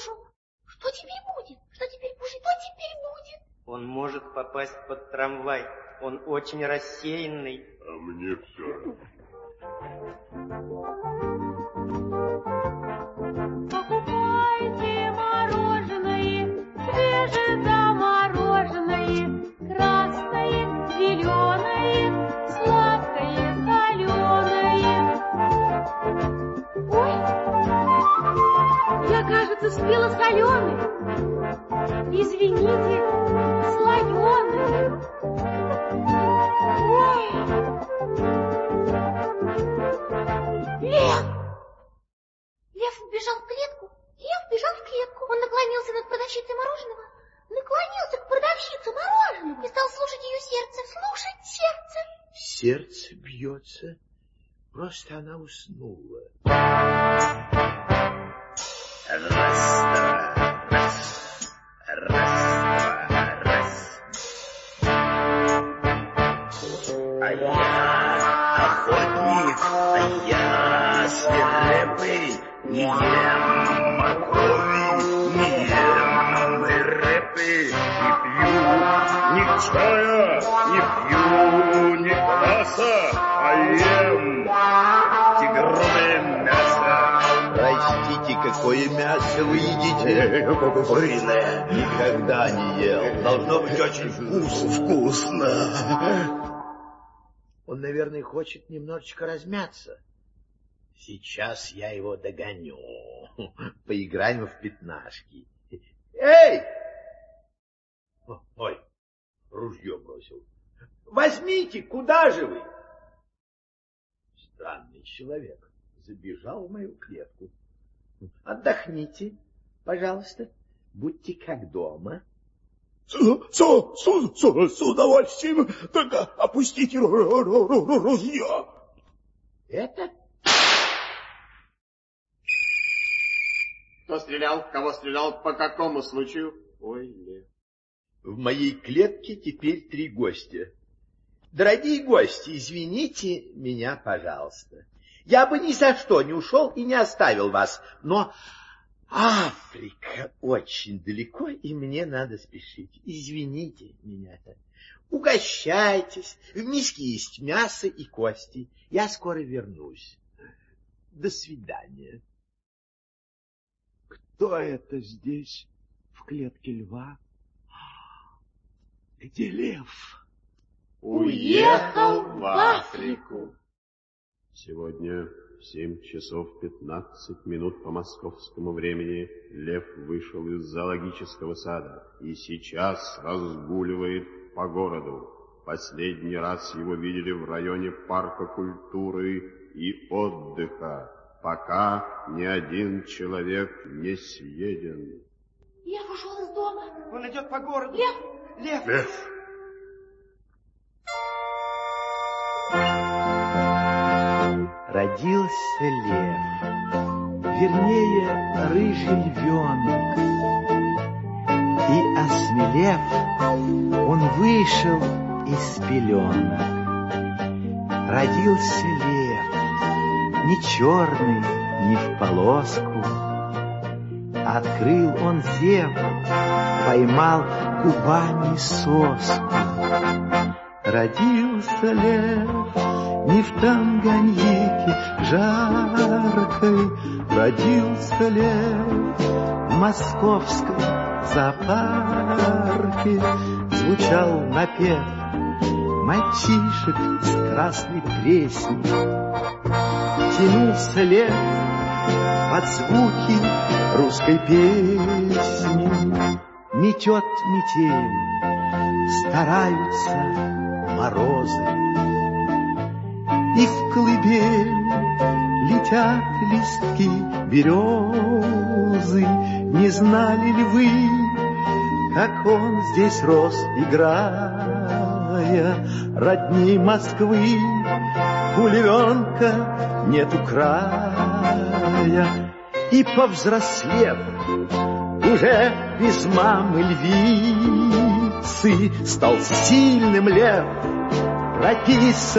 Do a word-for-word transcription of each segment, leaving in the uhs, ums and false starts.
ушел. Что теперь будет? Что теперь будет? Что теперь будет? Он может попасть под трамвай. Он очень рассеянный. А мне все равно. Покупайте мороженое, свежезамороженное, красное, зеленое, сладкое, соленое. Ой, я, кажется, спела соленое. Извините, слоеное. Ой. Лев! Лев вбежал в клетку. Лев бежал в клетку. Он наклонился над продавщицей мороженого. Наклонился к продавщице мороженого и стал слушать ее сердце. Слушать сердце. Сердце бьется. Просто она уснула. Раз, два, раз. Раз, два, раз. А я охотник, а я свирепый, не ем моркови, не ем репы, не пью ни чая, не пью ни кваса, а ем тигровое мясо. Простите, какое мясо вы едите? Куриное. Никогда не ел. Должно быть очень вкус, вкусно. Он, наверное, хочет немножечко размяться. Сейчас я его догоню. Поиграем в пятнашки. Эй! Ой, ружье бросил. Возьмите, куда же вы? Странный человек. Забежал в мою клетку. Отдохните, пожалуйста. Будьте как дома. С, с, с, с удовольствием. Только опустите ружье. Это? Кто стрелял? Кого стрелял? По какому случаю? Ой, Лев. В моей клетке теперь три гостя. Дорогие гости, извините меня, пожалуйста. Я бы ни за что не ушел и не оставил вас, но Африка очень далеко, и мне надо спешить. Извините меня. Угощайтесь, в миске есть мясо и кости. Я скоро вернусь. До свидания. Кто это здесь, в клетке льва? Где лев? Уехал в Африку. Сегодня в семь часов пятнадцать минут по московскому времени лев вышел из зоологического сада и сейчас разгуливает по городу. Последний раз его видели в районе парка культуры и отдыха, пока ни один человек не съеден. Лев ушел из дома. Он идет по городу. Лев! Лев! Лев! Родился лев, вернее, рыжий львенок. И, осмелев, он вышел из пеленок. Родился лев, не черный, не в полоску. Открыл он зеву, поймал губами соску. Родился лев не в Танганьике жаркой, родился лев в московском зоопарке. Звучал напев мальчишек с красной преснью. Тянулся лев под звуки русской песни. Метет метель, стараются морозы, и в колыбель летят листки березы. Не знали ли вы, как он здесь рос, играя? Родней Москвы у львенка нету края. И повзрослев, уже без мамы львицы, стал сильным лев,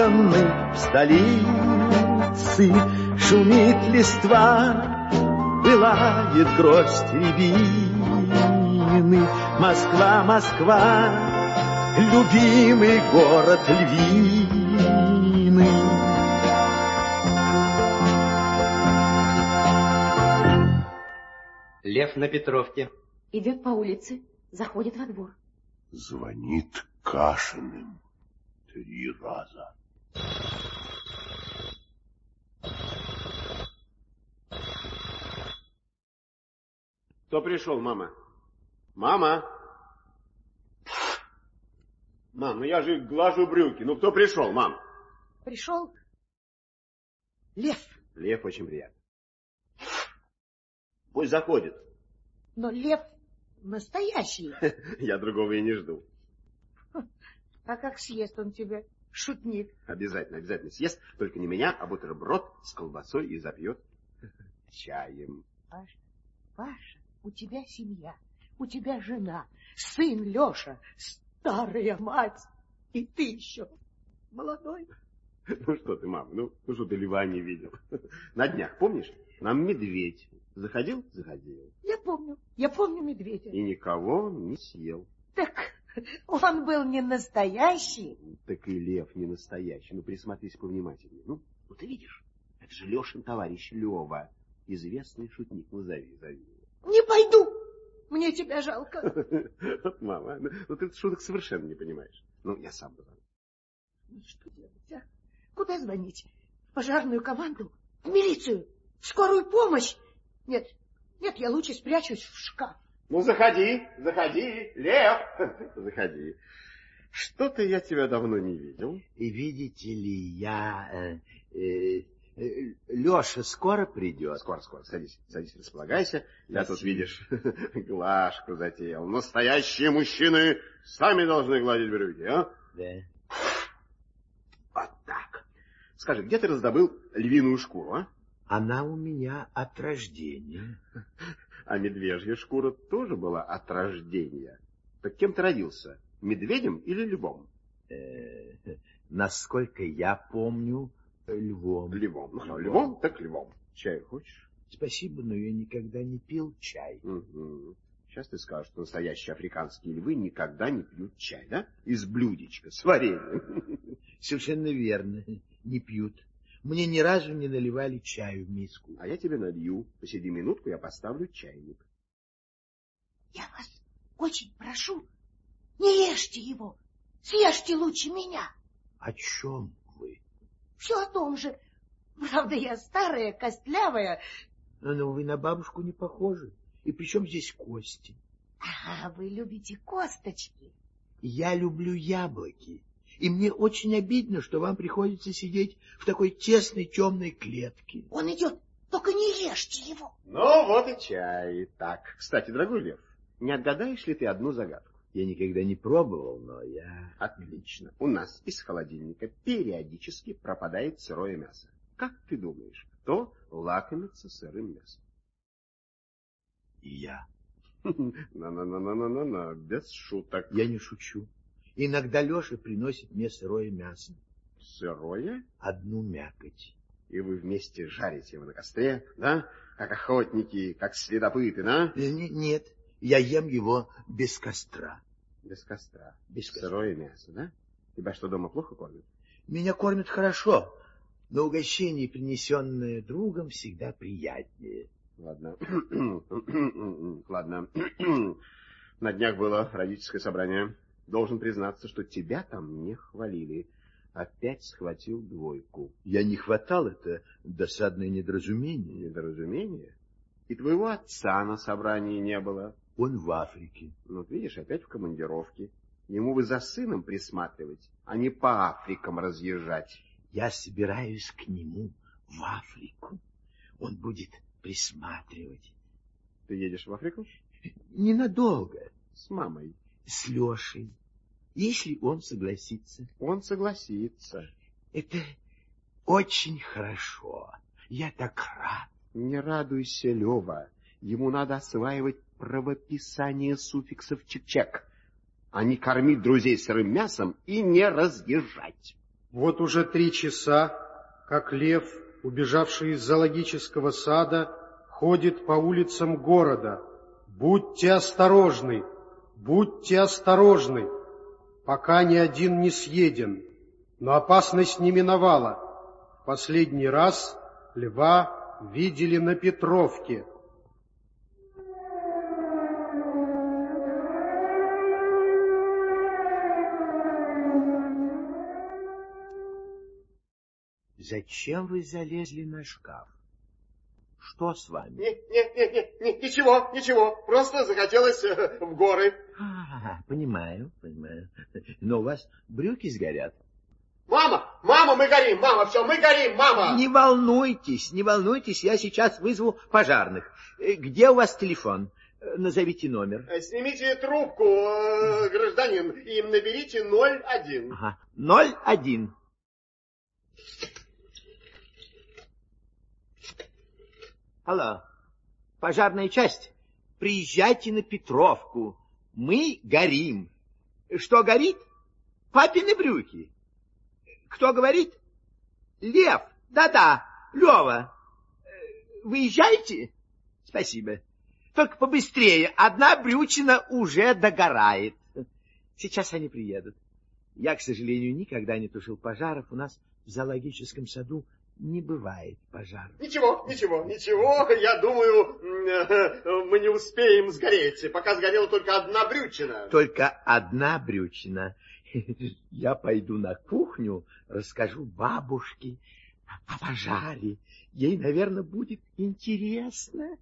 прописанный в столице. Шумит листва, пылает гроздь рябины. Москва, Москва, любимый город львиный. Лев на Петровке. Идет по улице, заходит во двор. Звонит Кашиным три раза. Кто пришел, мама? Мама? Мам, ну я же глажу брюки. Ну кто пришел, мам? Пришел Лев. Лев, очень приятно. Пусть заходит. Но Лев настоящий. Я другого и не жду. А как съест он тебя, шутник? Обязательно, обязательно съест. Только не меня, а бутерброд с колбасой и запьет чаем. Паша, Паша, у тебя семья, у тебя жена, сын Леша, старая мать, и ты еще молодой. Ну что ты, мама, ну, ну что ты льва не видел? На днях, помнишь, нам медведь заходил? Заходил. Я помню, я помню медведя. И никого не съел. Так он был не настоящий. Так и лев не настоящий. Ну, присмотрись повнимательнее. Ну, ну ты видишь, это же Лешин товарищ Лева, известный шутник. Ну, зови, зови. Не пойду, мне тебя жалко. Вот, мама, ну ты шуток совершенно не понимаешь. Ну, я сам позову. Ну, что делать, а? Куда звонить? В пожарную команду? В милицию? В скорую помощь? Нет, нет, я лучше спрячусь в шкаф. Ну, заходи, заходи, Лев, заходи. Что-то я тебя давно не видел. И видите ли, я... Э, э, э, Леша скоро придет? Скоро, скоро, садись, садись, располагайся. Я Спасибо. тут, видишь, глажку затеял. Настоящие мужчины сами должны гладить брюки, а? Да. Вот так. Скажи, где ты раздобыл львиную шкуру, а? Она у меня от рождения. А медвежья шкура тоже была от рождения. Так кем ты родился? Медведем или львом? Э, насколько я помню, львом. Львом. Ну, львом, так львом. Чай хочешь? Спасибо, но я никогда не пил чай. Угу. Сейчас ты скажешь, что настоящие африканские львы никогда не пьют чай, да? Из блюдечка с вареньем. Совершенно верно, не пьют. Мне ни разу не наливали чаю в миску. А я тебе налью. Посиди минутку, я поставлю чайник. Я вас очень прошу, не ешьте его. Съешьте лучше меня. О чем вы? Все о том же. Правда, я старая, костлявая. Но вы на бабушку не похожи. И при чем здесь кости? А вы любите косточки. Я люблю яблоки. И мне очень обидно, что вам приходится сидеть в такой тесной темной клетке. Он идет, только не ешьте его. Ну, вот и чай. Так, кстати, дорогой Лев, не отгадаешь ли ты одну загадку? Я никогда не пробовал, но я... Отлично. У нас из холодильника периодически пропадает сырое мясо. Как ты думаешь, кто лакомится сырым мясом? И я. На-на-на-на-на-на, без шуток. Я не шучу. Иногда Леша приносит мне сырое мясо. Сырое? Одну мякоть. И вы вместе жарите его на костре, да? Как охотники, как следопыты, да? Нет, я ем его без костра. Без костра. Без костра. Сырое мясо, да? Тебя что, дома плохо кормят? Меня кормят хорошо, но угощение, принесенное другом, всегда приятнее. Ладно. Ладно. На днях было родительское собрание. Должен признаться, что тебя там не хвалили. Опять схватил двойку. Я не хватал, это досадное недоразумение. Недоразумение? И твоего отца на собрании не было. Он в Африке. Ну, видишь, опять в командировке. Ему бы за сыном присматривать, а не по Африкам разъезжать. Я собираюсь к нему в Африку. Он будет присматривать. Ты едешь в Африку? Ненадолго. С мамой. С Лешей. Если он согласится. Он согласится. Это очень хорошо. Я так рад. Не радуйся, Лева. Ему надо осваивать правописание суффиксов чек-чек, а не кормить друзей сырым мясом и не разъезжать. Вот уже три часа, как лев, убежавший из зоологического сада, ходит по улицам города. Будьте осторожны, будьте осторожны, пока ни один не съеден. Но опасность не миновала. В последний раз льва видели на Петровке. Зачем вы залезли на шкаф? Что с вами? Нет, нет, нет, нет, нет, ничего, ничего. Просто захотелось э, в горы. А, понимаю, понимаю. Но у вас брюки сгорят. Мама, мама, мы горим, мама, все, мы горим, мама. Не волнуйтесь, не волнуйтесь, я сейчас вызову пожарных. Где у вас телефон? Назовите номер. Снимите трубку, э, гражданин, и наберите ноль один. Ага, ноль один. Алло, пожарная часть, приезжайте на Петровку. Мы горим. Что горит? Папины брюки. Кто говорит? Лев. Да-да, Лева. Выезжайте? Спасибо. Только побыстрее. Одна брючина уже догорает. Сейчас они приедут. Я, к сожалению, никогда не тушил пожаров. У нас в зоологическом саду не бывает пожаров. Ничего, ничего, ничего. Я думаю, мы не успеем сгореть, пока сгорела только одна брючина. Только одна брючина. Я пойду на кухню, расскажу бабушке о пожаре. Ей, наверное, будет интересно.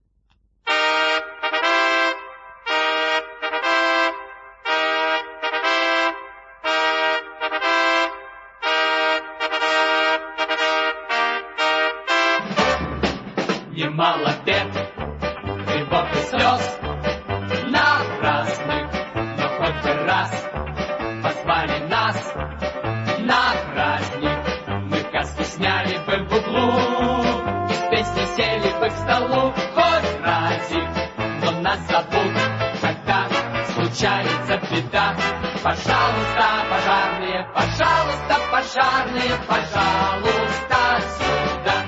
Немало бед, тревог и слез напрасных, но хоть бы раз позвали нас на праздник. Мы каски сняли бы в углу и с песней сели бы к столу. Хоть разик, но нас зовут, когда случается беда. Пожалуйста, пожарные, пожалуйста, пожарные, пожалуйста, сюда.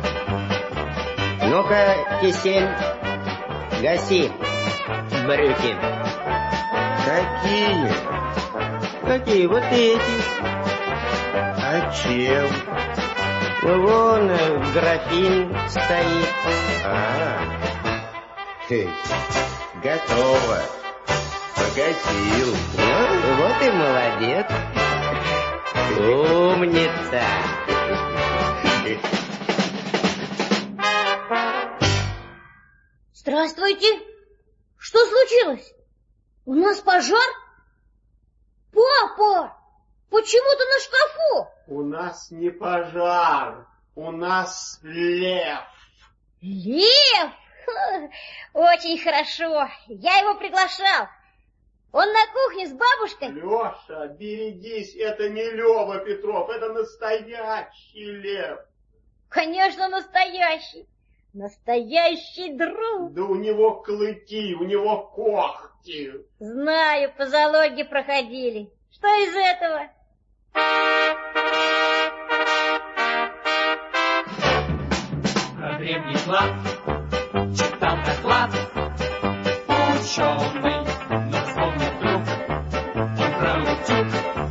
Ну-ка, кисель, гаси брюки. Какие? Какие? Вот эти. А чем? Вон э, графин стоит. А, хе, готово. Погасил. Ну, вот и молодец. Умница. Здравствуйте. Что случилось? У нас пожар? Папа, почему ты на шкафу? У нас не пожар, у нас лев. Лев? Очень хорошо. Я его приглашал. Он на кухне с бабушкой. Леша, берегись, это не Лева Петров, это настоящий лев. Конечно, настоящий. Настоящий друг. Да у него клыки, у него когти. Знаю, по зоологии проходили. Что из этого? Про древний клад читал доклад ученый, но вспомнил вдруг он про утюг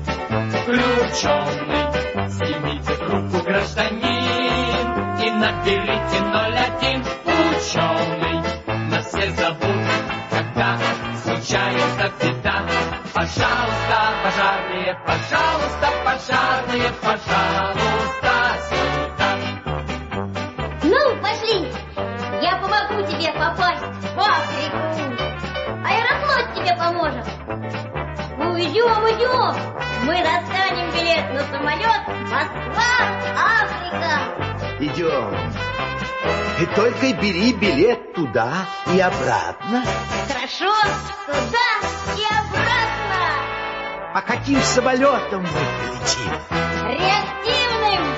включенный. Снимите трубку, гражданин, и наберите ноль один. Ученый нас все зовут, когда случается беда. Пожалуйста, пожарные, пожалуйста, пожарные, пожалуйста, сюда. Ну, пошли. Я помогу тебе попасть в Африку. Аэрофлот тебе поможет. Ну, идем, идем. Мы достанем билет на самолет Москва-Африка. Идем. И только бери билет туда и обратно. Хорошо, туда и обратно. А каким самолетом мы полетим? Реактивным.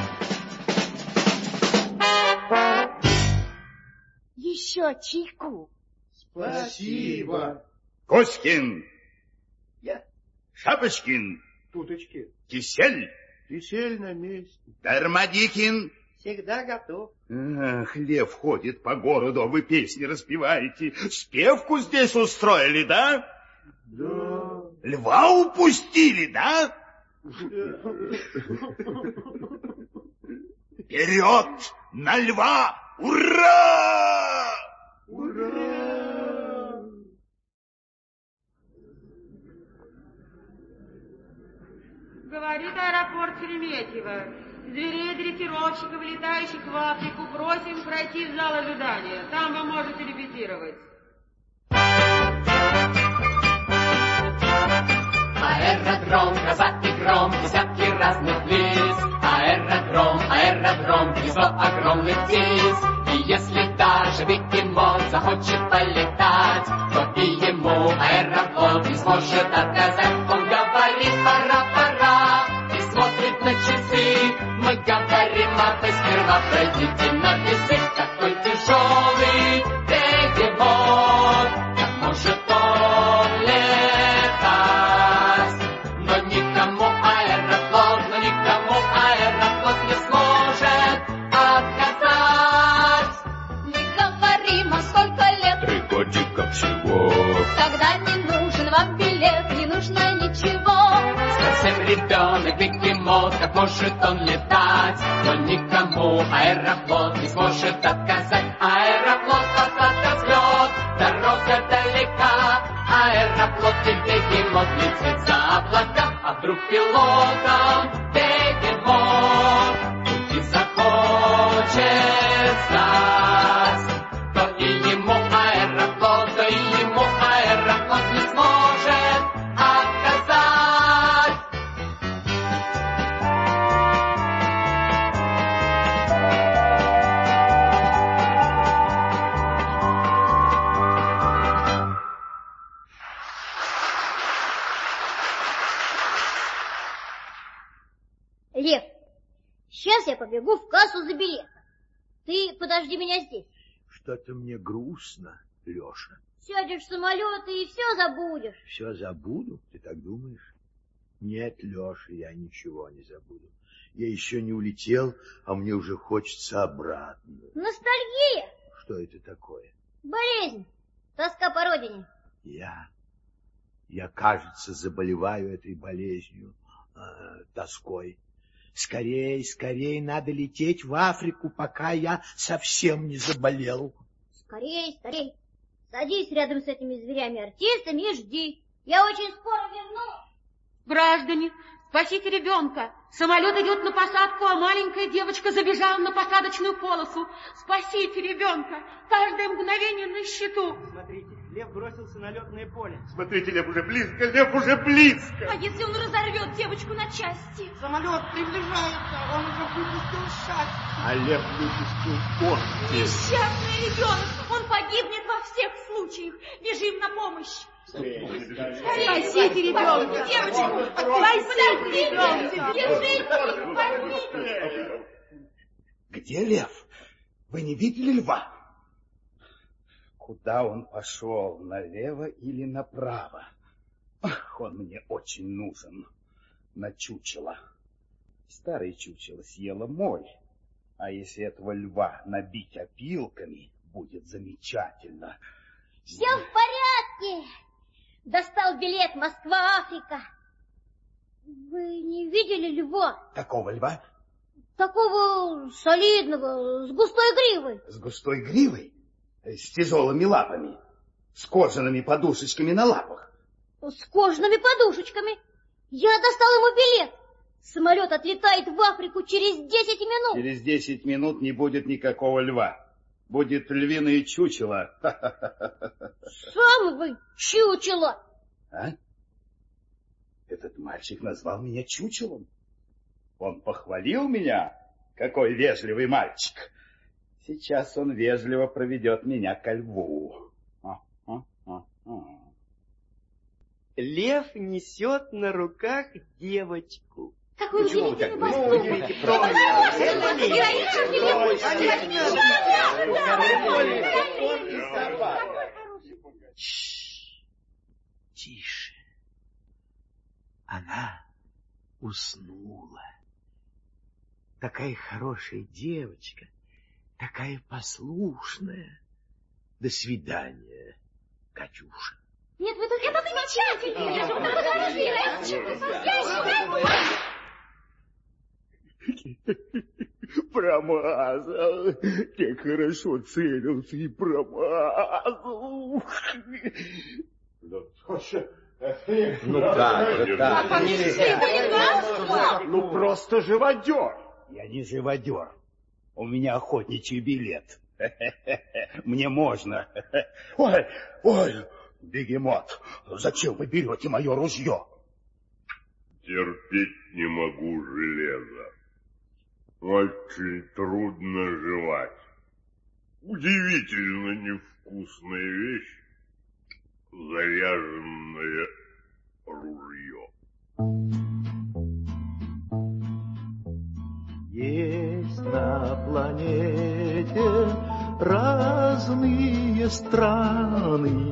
Еще чайку. Спасибо. Коськин. Я. Шапочкин. Туточки. Кисель. Кисель на месте. Дармадикин. Всегда готов. Ах, лев ходит по городу, а вы песни распеваете. Спевку здесь устроили, да? Да. Льва упустили, да? Вперед на льва! Ура! Ура! Говорит аэропорт Шереметьево. Зверей дрессировщиков, летающих в Африку, просим пройти в зал ожидания. Там вы можете репетировать. Аэродром, гроза и гром, десятки разных лиц. Аэродром, аэродром, гнездо огромных птиц. И если даже бегемот захочет полетать, то и ему аэрофлот не сможет отказать. Он говорит пора-пора и смотрит на часы. Мы говорим, а вы сперва пройдите на весы. Какой тяжелый бегемот, как может он летать? Но никому аэрофлот, но никому аэрофлот не сможет отказать. Мы говорим, а сколько лет? Три годика всего. Тогда не нужен вам билет, не нужно ничего. Совсем ребенок, бегемот, как может он летать? Но никому аэрофлот не сможет отказать. Аэрофлот, посадка, взлет, дорога далека. Аэрофлот и бегемот летит за облака. А вдруг пилотом бегемот пути захочет стать, то и ему аэрофлот, то и ему аэрофлот не сможет отказать. Лев, сейчас я побегу в кассу за билетом. Ты подожди меня здесь. Что-то мне грустно, Леша. Сядешь в самолет и все забудешь. Все забуду, ты так думаешь? Нет, Леша, я ничего не забуду. Я еще не улетел, а мне уже хочется обратно. Ностальгия. Что это такое? Болезнь. Тоска по родине. Я, я, кажется, заболеваю этой болезнью, э, тоской. Скорей, скорей, надо лететь в Африку, пока я совсем не заболел. Скорей, скорей. Садись рядом с этими зверями-артистами и жди. Я очень скоро вернусь. Граждане, спасите ребенка. Самолет идет на посадку, а маленькая девочка забежала на посадочную полосу. Спасите ребенка. Каждое мгновение на счету. Смотрите, лев бросился на летное поле. Смотрите, лев уже близко, лев уже близко. А если он разорвет девочку на части? Самолет приближается, он уже выпустил шасси. А лев выпустил когти. Несчастный ребенок, он погибнет во всех случаях. Бежим на помощь. Спасите ребенка. Девочку, Спасите ребенка. Держите, спасите. Где лев? Вы не видели льва? Куда он пошел, налево или направо? Ах, он мне очень нужен. На чучело. Старое чучело съело моль. А если этого льва набить опилками, будет замечательно. Все в порядке. Достал билет Москва-Африка. Вы не видели льва? Какого льва? Такого солидного, с густой гривой. С густой гривой? С тяжелыми лапами? С кожаными подушечками на лапах? С кожаными подушечками. Я достал ему билет. Самолет отлетает в Африку через десять минут. Через десять минут не будет никакого льва. Будет львиное чучело. Сам вы чучело. А? Этот мальчик назвал меня чучелом. Он похвалил меня. Какой вежливый мальчик. Сейчас он вежливо проведет меня ко льву. А, а, а, а. Лев несет на руках девочку. Какой удивительный поступок. Тише. Она уснула. такая хорошая девочка, такая послушная. До свидания, Катюша. Нет, вы тут... Это замечательно! Я же вот Промазал. Как хорошо целился и промазал. Ну, Тоша, ну как же так? Ну просто живодер. Я не живодер. У меня охотничий билет. Мне можно. Ой, ой, бегемот, зачем вы берете мое ружье? Терпеть не могу железо. Очень трудно жевать. Удивительно невкусная вещь, заряженное ружье. Есть на планете разные страны,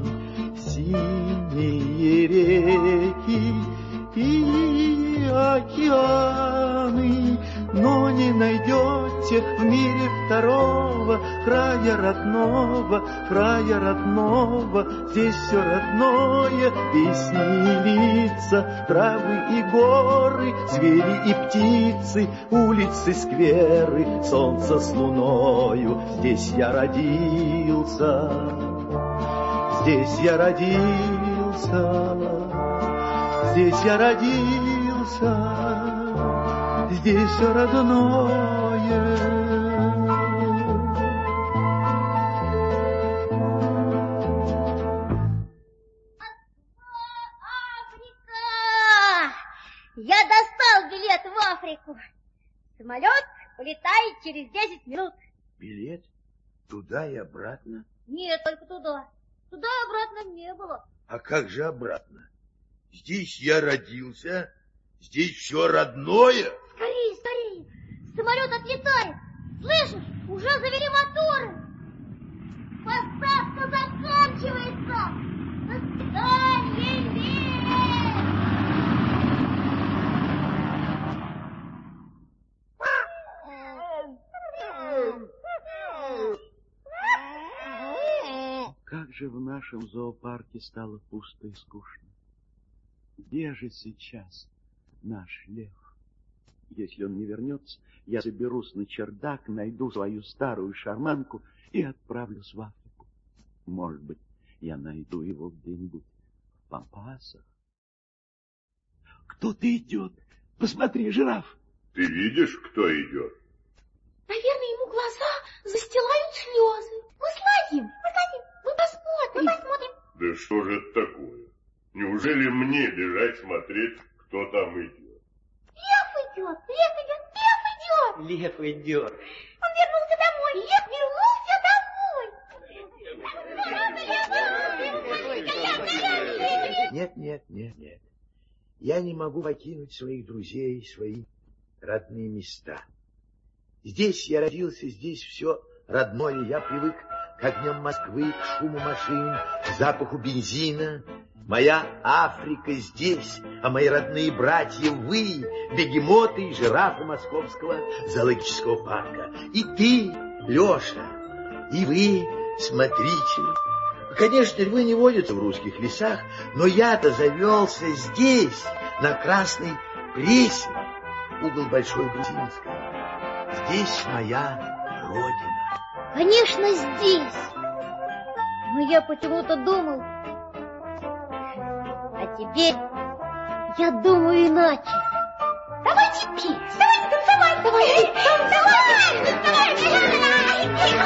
синие реки и океаны, но не найдете в мире второго края родного, края родного. Здесь все родное, песни и лица, травы и горы, звери и птицы, улицы, скверы, солнце с луною. Здесь я родился, здесь я родился, здесь я родился. Здесь все родное. Африка! Я достал билет в Африку. Самолет улетает через десять минут. Билет? Туда и обратно? Нет, только туда. Туда и обратно не было. А как же обратно? Здесь я родился, здесь все родное. Скорее, скорее! Самолет отлетает! Слышишь? Уже завели моторы! Посадка заканчивается! До свидания! Как же в нашем зоопарке стало пусто и скучно. Где же сейчас наш лев? Если он не вернется, я заберусь на чердак, найду свою старую шарманку и отправлюсь в Африку. Может быть, я найду его где-нибудь в Пампасах. Кто-то идет. Посмотри, жираф. Ты видишь, кто идет? Наверное, ему глаза застилают слезы. Мы слазим, мы слазим, мы посмотрим, мы посмотрим. Да что же это такое? Неужели мне бежать смотреть, кто там идет? Лев идет, лев идет, лев идет. Лев идет. Он вернулся домой, лев вернулся домой. Нет, нет, нет, нет. Я не могу покинуть своих друзей, свои родные места. Здесь я родился, здесь все родное. Я привык к огням Москвы, к шуму машин, к запаху бензина. Моя Африка здесь, а мои родные братья вы, бегемоты и жирафы Московского зоологического парка. И ты, Леша, и вы, смотрите. Конечно, львы не водятся в русских лесах, но я-то завелся здесь, на Красной Пресне, угол Большой Грузинской. Здесь моя родина. Конечно, здесь. Но я почему-то думал... А теперь я думаю иначе. Давайте петь, давайте танцевать, давай, танцевать, танцевать,